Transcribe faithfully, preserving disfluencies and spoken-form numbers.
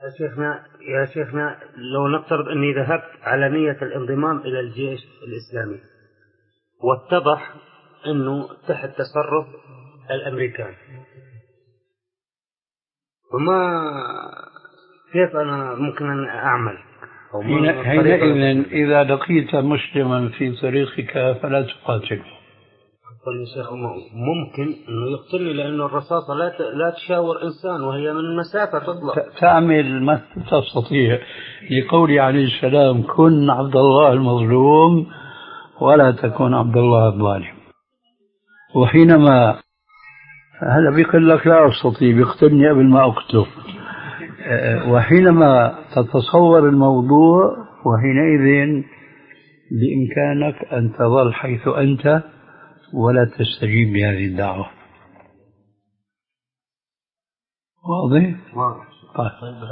يا شيخنا يا شيخنا لو نفترض أني ذهبت على نية الانضمام إلى الجيش الإسلامي واتضح أنه تحت تصرف الأمريكان، وما كيف أنا ممكن أن أعمل؟ حينئذ إذا لقيت مسلما في طريقك فلا تقاتله. قل يا شيخ ممكن أنه يقتلني لأنه الرصاصة لا لا تشاور إنسان وهي من مسافة تطلق. تعمل ما تستطيع، لقول عليه السلام: كن عبد الله المظلوم ولا تكن عبد الله الظالم. وحينما هلا بيقول لك لا أستطيع، بيقتلني قبل ما أقتله. وحينما تتصور الموضوع وحينئذ بإمكانك أن تظل حيث أنت ولا تستجيب بهذه الدعوة. واضح؟ واضح.